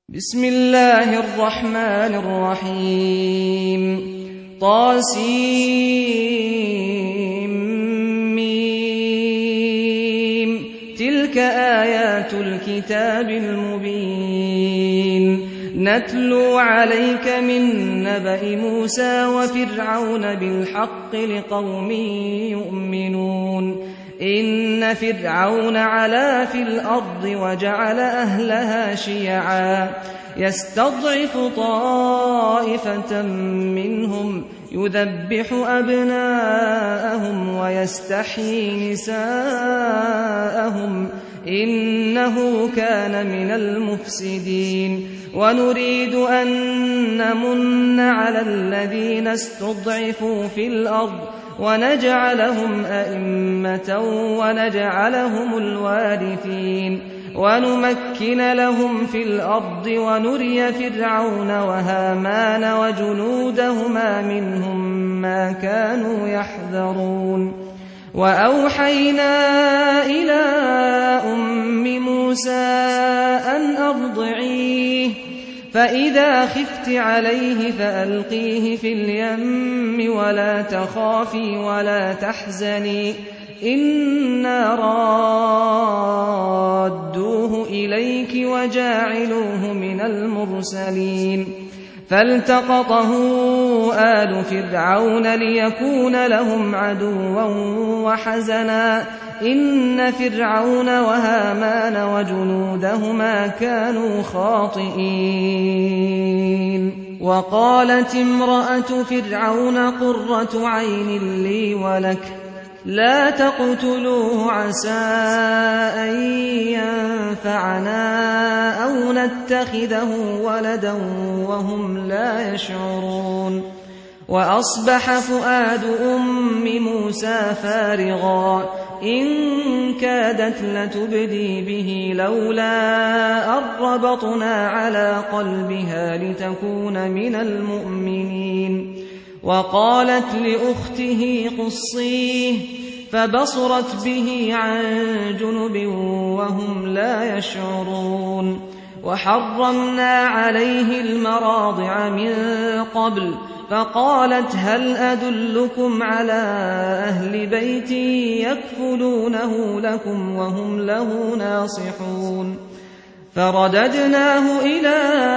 بسم الله الرحمن الرحيم طاسيم تلك آيات الكتاب المبين نتلو عليك من نبأ موسى وفرعون بالحق لقوم يؤمنون إن فرعون علا في الأرض وجعل أهلها شيعا يستضعف طائفة منهم يذبح أبناءهم ويستحيي نساءهم إنه كان من المفسدين ونريد أن نمن على الذين استضعفوا في الأرض ونجعلهم أئمة ونجعلهم الوارثين ونمكن لهم في الأرض ونري فرعون وهامان وجنودهما منهم ما كانوا يحذرون وأوحينا إلى أم موسى أن أرضعيه فإذا خفت عليه فألقيه في اليم ولا تخافي ولا تحزني إنا رادوه إليك وجاعلوه من المرسلين فالتقطه آل فرعون ليكون لهم عدوا وحزنا إن فرعون وهامان وجنودهما كانوا خاطئين وقالت امرأة فرعون قرة عين لي ولك لا تقتلوه عسى أن ينفعنا أو نتخذه ولدا وهم لا يشعرون وأصبح فؤاد أم موسى فارغا إن كادت لتبدي به لولا أن ربطنا على قلبها لتكون من المؤمنين وقالت لأخته قصيه فبصرت به عن جنب وهم لا يشعرون وحرمنا عليه المراضع من قبل فقالت هل أدلكم على أهل بيت يكفلونه لكم وهم له ناصحون فرددناه إلى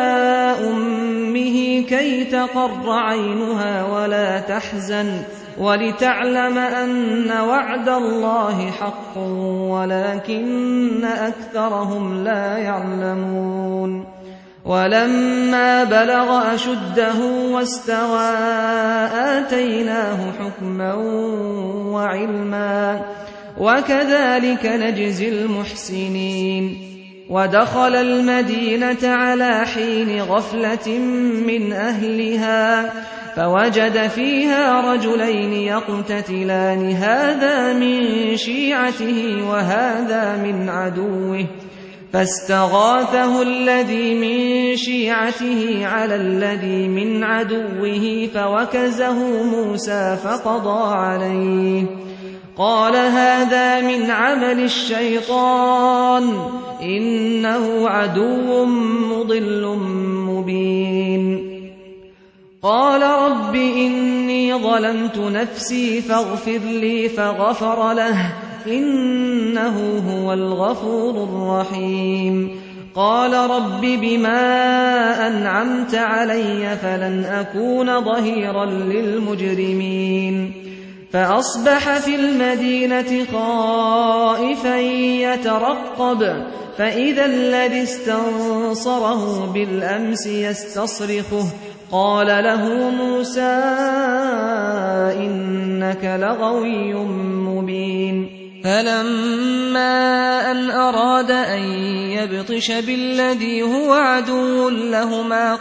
أمه كي تقر عينها ولا تحزن ولتعلم أن وعد الله حق ولكن أكثرهم لا يعلمون ولما بلغ أشده واستوى آتيناه حكما وعلما وكذلك نجزي المحسنين ودخل المدينة على حين غفلة من أهلها فوجد فيها رجلين يقتتلان هذا من شيعته وهذا من عدوه فاستغاثه الذي من شيعته على الذي من عدوه فوكزه موسى فقضى عليه قال هذا من عمل الشيطان إنه عدو مضل مبين قال رب إني ظلمت نفسي فاغفر لي فغفر له إنه هو الغفور الرحيم قال رب بما أنعمت علي فلن أكون ظهيرا للمجرمين فأصبح في المدينة خائفا يترقب فإذا الذي استنصره بالأمس يستصرخه قال له موسى إنك لغوي مبين فلما أن أراد أن يبطش بالذي هو عدو لهما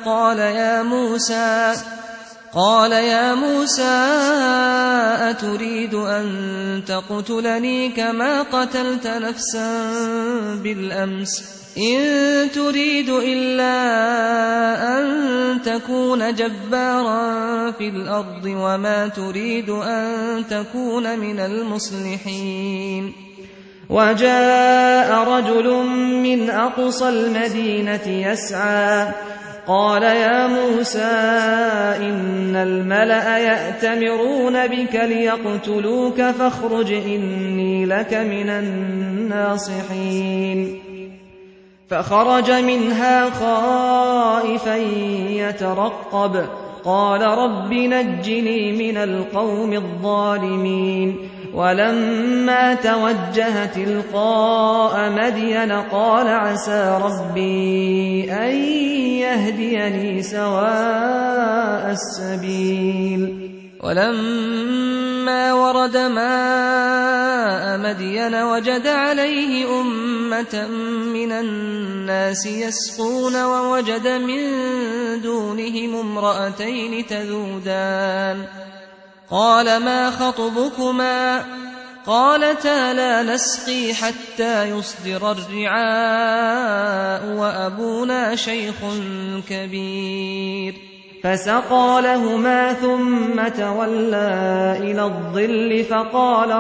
قال يا موسى أتريد أن تقتلني كما قتلت نفسا بالأمس إن تريد إلا أن تكون جبارا في الأرض وما تريد أن تكون من المصلحين وجاء رجل من أقصى المدينة يسعى قال يا موسى إن الملأ يأتمرون بك ليقتلوك فاخرج إني لك من الناصحين فخرج منها خائفا يترقب قال رب نجني من القوم الظالمين ولما توجه تلقاء مدين قال عسى ربي أن يهديني سواء السبيل ولما ورد ماء مدين وجد عليه أمة من الناس يسقون ووجد من دونهم امرأتين تذودان قال ما خطبكما قالتا لا نسقي حتى يصدر الرعاء وأبونا شيخ كبير فسقى لهما ثم تولى إلى الظل فقال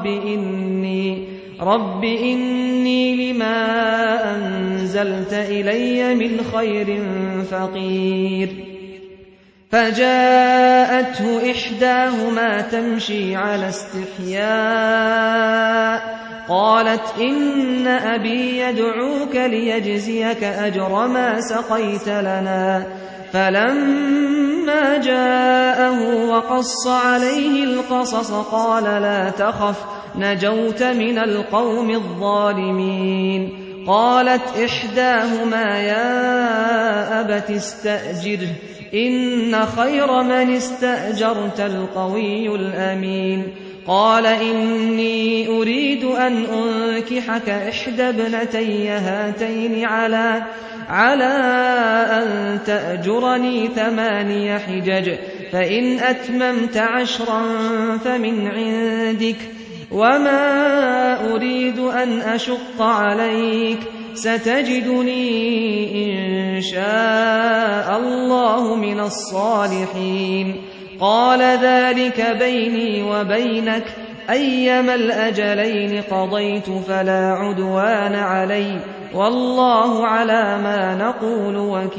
رب إني لما أنزلت إلي من خير فقير فجاءته إحداهما تمشي على استحياء قالت إن أبي يدعوك ليجزيك أجر ما سقيت لنا فلما جاءه وقص عليه القصص قال لا تخف نجوت من القوم الظالمين قالت إحداهما يا أبت استأجره إن خير من استأجرت القوي الأمين قال إني أريد أن أنكحك إحدى ابنتي هاتين على أن تأجرني 8 حجج فإن أتممت 10 فمن عندك وما أريد أن أشق عليك ستجدني إن شاء الله من الصالحين قال ذلك بيني وبينك أيما الأجلين قضيت فلا عدوان علي والله على ما نقول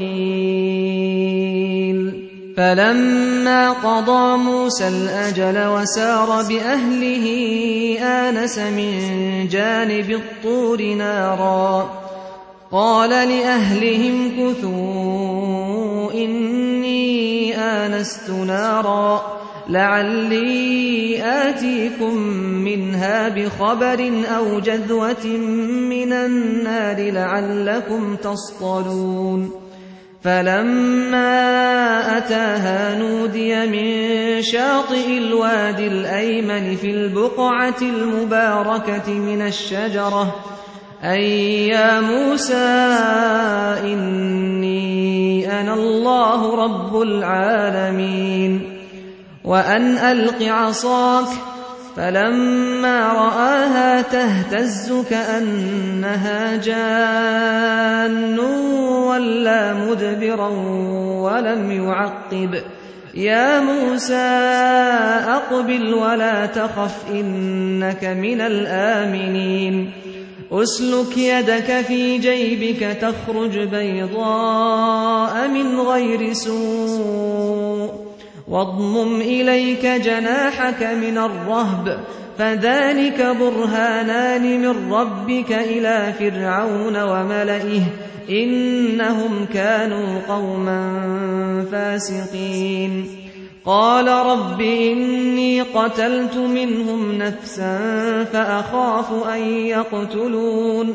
وكيل فلما قضى موسى الأجل وسار بأهله آنس من جانب الطور نارا قال لأهلهم كثوا إني آنست نارا لعلي آتيكم منها بخبر أو جذوة من النار لعلكم تصطلون فلما أتاها نودي من شاطئ الوادي الأيمن في البقعة المباركة من الشجرة أي يا موسى إني أنا الله رب العالمين وأن ألق عصاك فلما رآها تهتز كأنها جان ولا مدبرا ولم يعقب يا موسى أقبل ولا تخف إنك من الآمنين أسلك يدك في جيبك تخرج بيضاء من غير سوء واضمم إليك جناحك من الرهب فذلك برهانان من ربك إلى فرعون وملئه إنهم كانوا قوما فاسقين قال رب إني قتلت منهم نفسا فأخاف أن يقتلون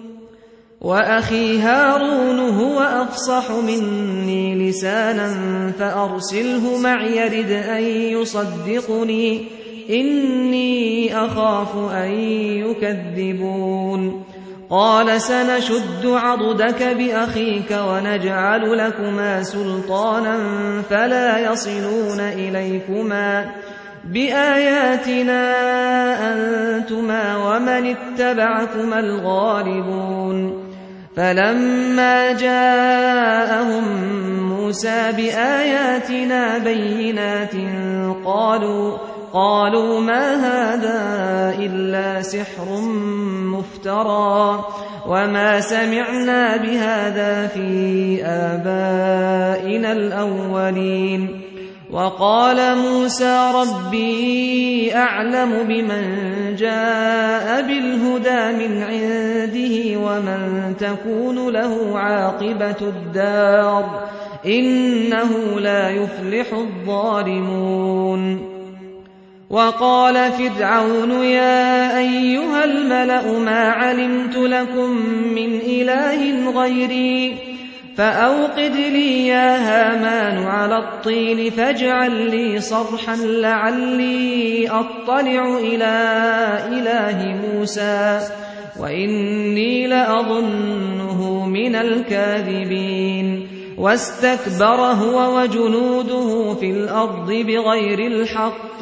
وأخي هارون هو أفصح مني لسانا فأرسله معي يرد أن يصدقني إني أخاف أن يكذبون قال سنشد عضدك بأخيك ونجعل لكما سلطانا فلا يصلون إليكما بآياتنا أنتما ومن اتبعكما الغالبون فلما جاءهم موسى بآياتنا بينات قالوا ما هذا إلا سحر مفترى وما سمعنا بهذا في آبائنا الأولين. وقال موسى ربي أعلم بمن جاء بالهدى من عنده ومن تكون له عاقبة الدار إنه لا يفلح الظالمون. وقال فرعون يا أيها الملأ ما علمت لكم من إله غيري فأوقد لي يا هامان على الطين فاجعل لي صرحا لعلي أطلع إلى إله موسى وإني لأظنه من الكاذبين. واستكبر هو وجنوده في الأرض بغير الحق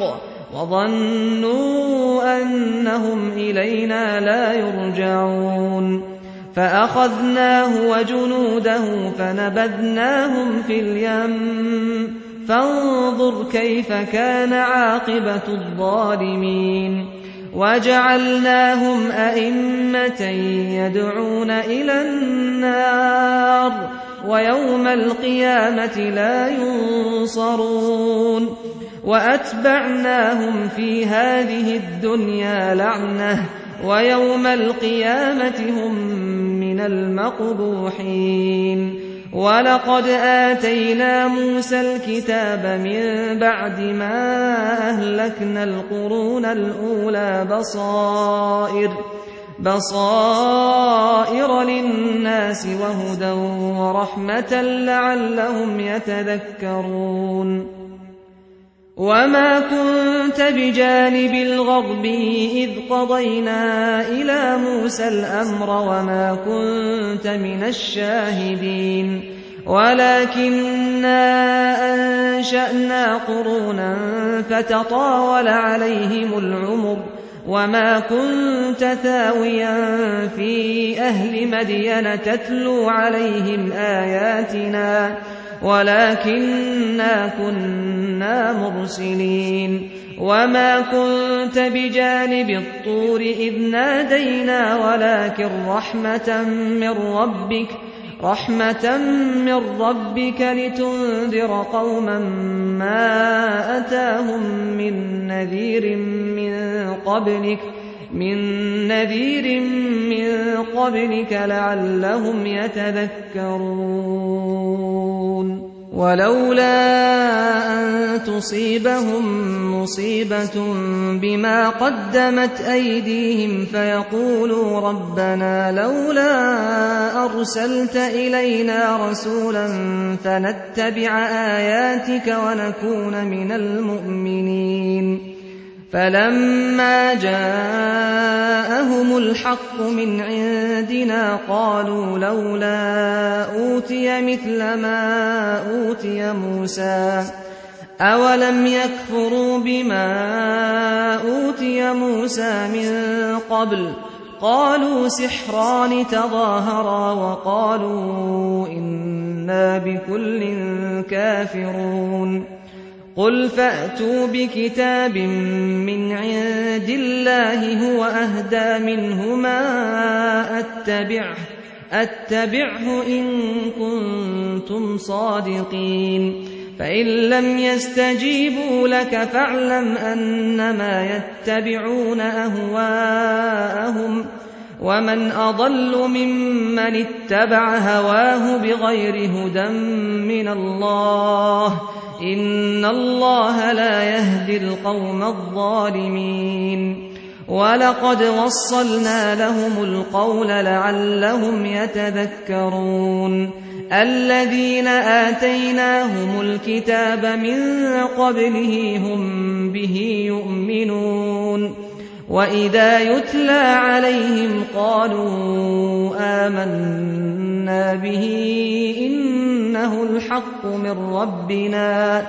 وظنوا أنهم إلينا لا يرجعون. فأخذناه وجنوده فنبذناهم في اليم فانظر كيف كان عاقبة الظالمين. وجعلناهم أئمة يدعون إلى النار ويوم القيامة لا ينصرون. وأتبعناهم في هذه الدنيا لعنة ويوم القيامة هم من المقبوحين. ولقد آتينا موسى الكتاب من بعد ما أهلكنا القرون الأولى بصائر للناس وهدى ورحمة لعلهم يتذكرون. وما كنت بجانب الغرب إذ قضينا إلى موسى الأمر وما كنت من الشاهدين ولكننا أنشأنا قرونا فتطاول عليهم العمر وما كنت ثاويا في أهل مدين تتلو عليهم آياتنا ولكننا كنا مرسلين. وما كنت بجانب الطور إذ نادينا ولكن رحمة من ربك لتنذر قوما ما أتاهم من نذير من قبلك لعلهم يتذكرون. ولولا أن تصيبهم مصيبة بما قدمت أيديهم فيقولوا ربنا لولا أرسلت إلينا رسولا فنتبع آياتك ونكون من المؤمنين. فلما جاءهم الحق من عندنا قالوا لولا أوتي مثل ما أوتي موسى أولم يكفروا بما أوتي موسى من قبل قالوا سحران تظاهرا وقالوا إنا بكل كافرون. قل فأتوا بكتاب من عند الله هو أهدى منهما أتبعه إن كنتم صادقين. فإن لم يستجيبوا لك فاعلم أنما يتبعون أهواءهم ومن أضل ممن اتبع هواه بغير هدى من الله إن الله لا يهدي القوم الظالمين. ولقد وصلنا لهم القول لعلهم يتذكرون. الذين آتيناهم الكتاب من قبله هم به يؤمنون وإذا يتلى عليهم قالوا آمنا به إنه الحق من ربنا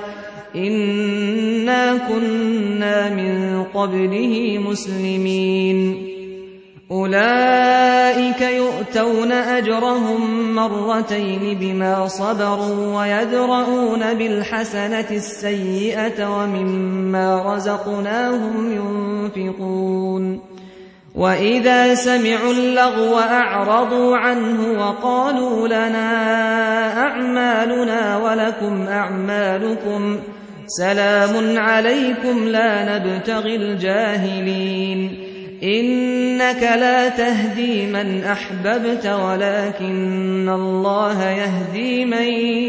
إنا كنا من قبله مسلمين. أولئك يؤتون أجرهم مرتين بما صبروا ويدرؤون بالحسنة السيئة ومما رزقناهم ينفقون وإذا سمعوا اللغو أعرضوا عنه وقالوا لنا أعمالنا ولكم أعمالكم سلام عليكم لا نبتغي الجاهلين إنك لا تهدي من أحببت ولكن الله يهدي من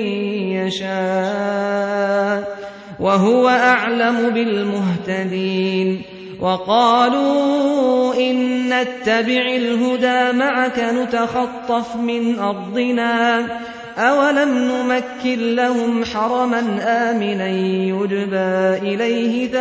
يشاء وهو أعلم بالمهتدين وقالوا إن نتبع الهدى معك نتخطف من أرضنا أولم نمكن لهم حرما آمنا يجبى إليه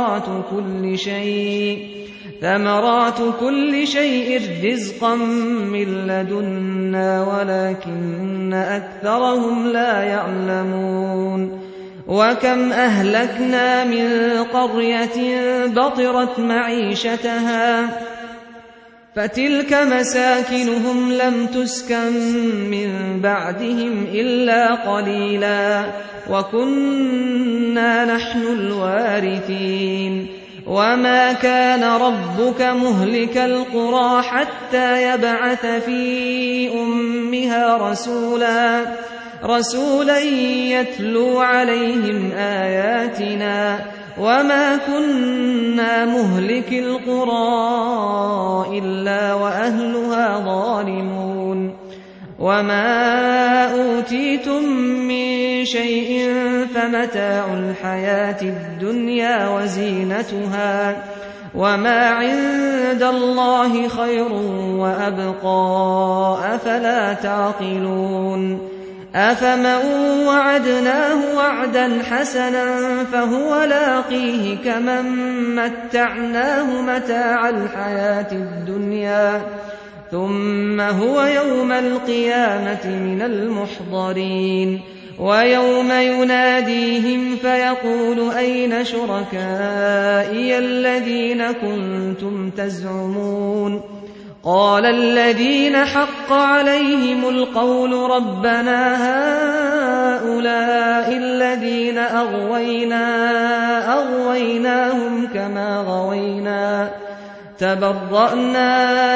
ثمرات كل شيء رزقا من لدنا ولكن أكثرهم لا يعلمون وكم أهلكنا من قرية بطرت معيشتها فتلك مساكنهم لم تسكن من بعدهم إلا قليلا وكنا نحن الوارثين وما كان ربك مهلك القرى حتى يبعث في أمها رسولا يتلو عليهم آياتنا وما كنا مهلك القرى إلا وأهلها ظالمون وما أوتيتم من شيء فمتاع الحياة الدنيا وزينتها وما عند الله خير وأبقى أفلا تعقلون أفمن وعدناه وعدا حسنا فهو لاقيه كمن متعناه متاع الحياة الدنيا ثم هو يوم القيامة من المحضرين ويوم يناديهم فيقول أين شركائي الذين كنتم تزعمون قال الذين حق عليهم القول ربنا هؤلاء الذين أغويناهم كما غوينا تبرأنا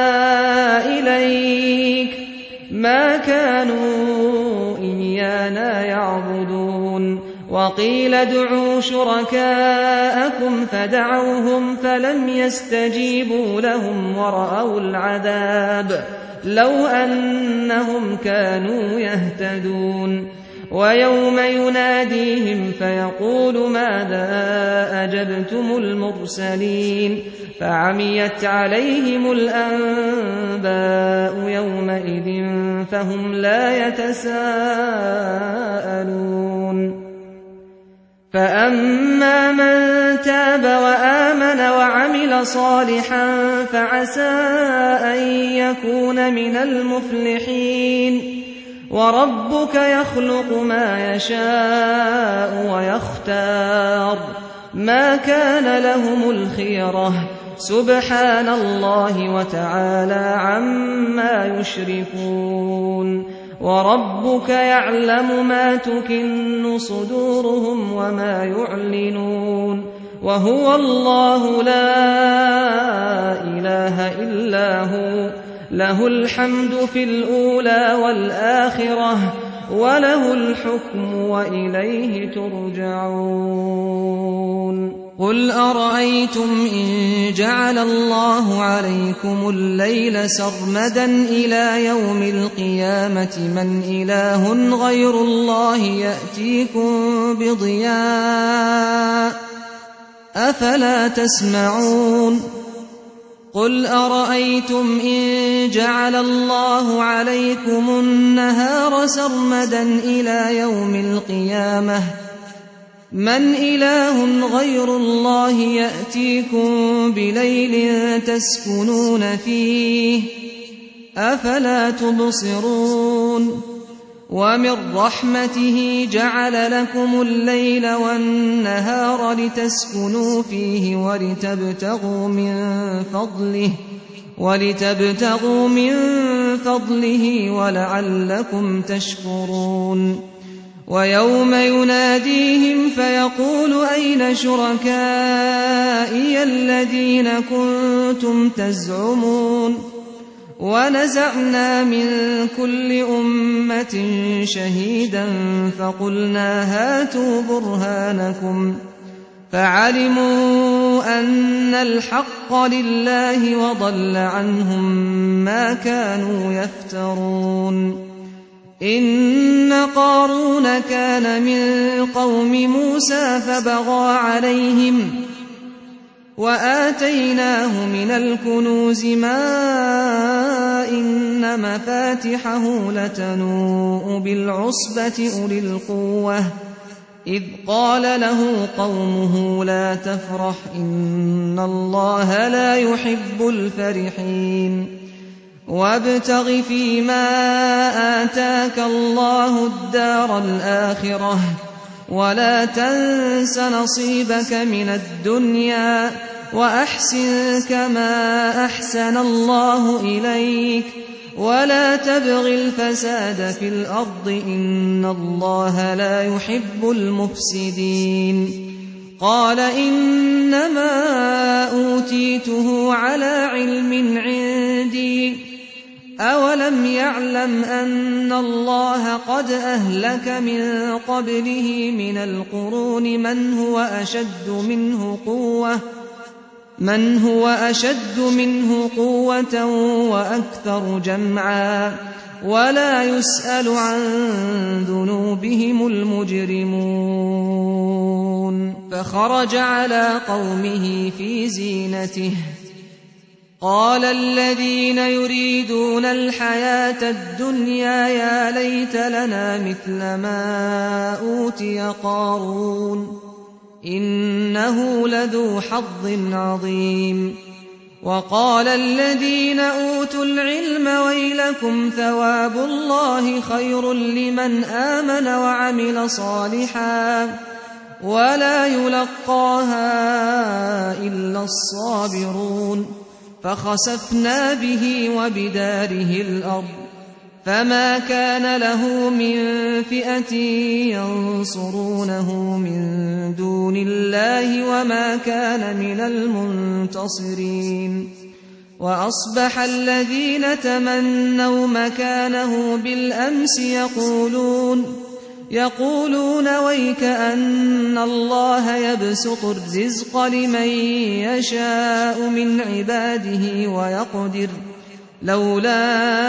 إليك ما كانوا إيانا يعبدون وقيل ادعوا شركاءكم فدعوهم فلم يستجيبوا لهم ورأوا العذاب لو أنهم كانوا يهتدون ويوم يناديهم فيقول ماذا أجبتم المرسلين فعميت عليهم الأنباء يومئذ فهم لا يتساءلون فأما من تاب وآمن وعمل صالحا فعسى أن يكون من المفلحين وربك يخلق ما يشاء ويختار ما كان لهم الخيرة سبحان الله وتعالى عما يشركون وربك يعلم ما تكن صدورهم وما يعلنون وهو الله لا إله إلا هو له الحمد في الأولى والآخرة وله الحكم وإليه ترجعون قل أرأيتم إن جعل الله عليكم الليل سرمدا إلى يوم القيامة من إله غير الله يأتيكم بضياء أفلا تسمعون قل أرأيتم إن جعل الله عليكم النهار سرمدا إلى يوم القيامة من إله غير الله يأتيكم بليل تسكنون فيه أفلا تبصرون ومن رحمته جعل لكم الليل والنهار لتسكنوا فيه ولتبتغوا من فضله ولتبتغوا من فضله ولعلكم تشكرون ويوم يناديهم فيقول أين شركائي الذين كنتم تزعمون ونزعنا من كل أمة شهيدا فقلنا هاتوا برهانكم فعلموا أن الحق لله وضل عنهم ما كانوا يفترون إن قارون كان من قوم موسى فبغى عليهم وآتيناه من الكنوز ما إن مفاتحه لتنوء بالعصبة أولي القوة إذ قال له قومه لا تفرح إن الله لا يحب الفرحين وابتغ فيما آتاك الله الدار الآخرة ولا تنس نصيبك من الدنيا وأحسن كما أحسن الله إليك ولا تبغ الفساد في الأرض إن الله لا يحب المفسدين قال إنما أوتيته على علم عندي أولم يعلم أن الله قد أهلك من قبله من القرون من هو أشد منه قوة وأكثر جمعا ولا يسأل عن ذنوبهم المجرمون فخرج على قومه في زينته قال الذين يريدون الحياة الدنيا يا ليت لنا مثل ما أوتي قارون إنه لذو حظ عظيم وقال الذين أوتوا العلم ويلكم ثواب الله خير لمن آمن وعمل صالحا ولا يلقاها إلا الصابرون فخسفنا به وبداره الأرض فما كان له من فئة ينصرونه من دون الله وما كان من المنتصرين وأصبح الذين تمنوا مكانه بالأمس يقولون ويك أن الله يبسط الرزق لمن يشاء من عباده ويقدر لولا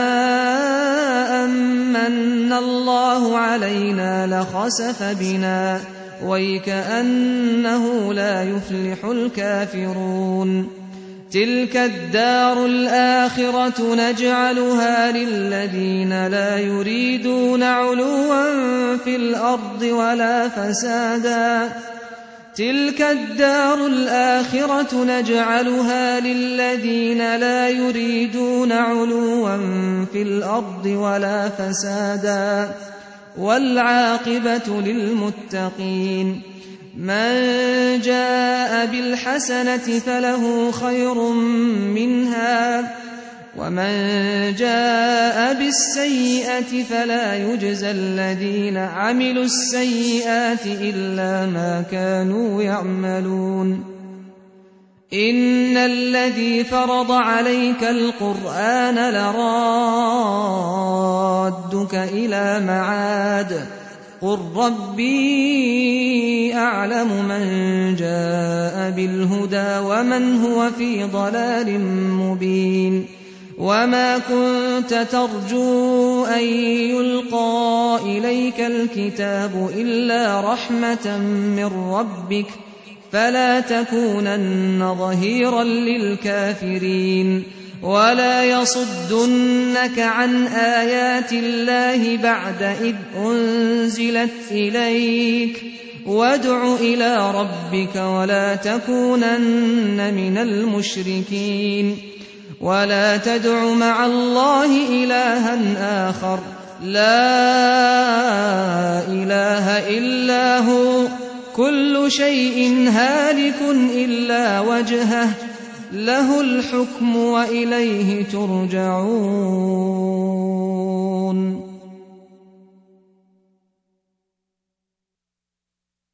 أمن الله علينا لخسف بنا ويك أنه لا يفلح الكافرون تلك الدار الآخرة نجعلها للذين لا يريدون علوا في الأرض ولا فسادا تلك الدار الآخرة نجعلها للذين لا يريدون علوا في الأرض ولا فسادا والعاقبة للمتقين من جاء بالحسنة فله خير منها ومن جاء بالسيئة فلا يجزى الذين عملوا السيئات إلا ما كانوا يعملون إن الذي فرض عليك القرآن لرادك إلى معاد قل ربي أعلم من جاء بالهدى ومن هو في ضلال مبين وما كنت ترجو أن يلقى إليك الكتاب إلا رحمة من ربك فلا تكونن ظهيرا للكافرين ولا يصدنك عن آيات الله بعد إذ أنزلت إليك وادع إلى ربك ولا تكونن من المشركين ولا تدع مع الله إلها آخر لا إله إلا هو كل شيء هالك إلا وجهه له الحكم وإليه ترجعون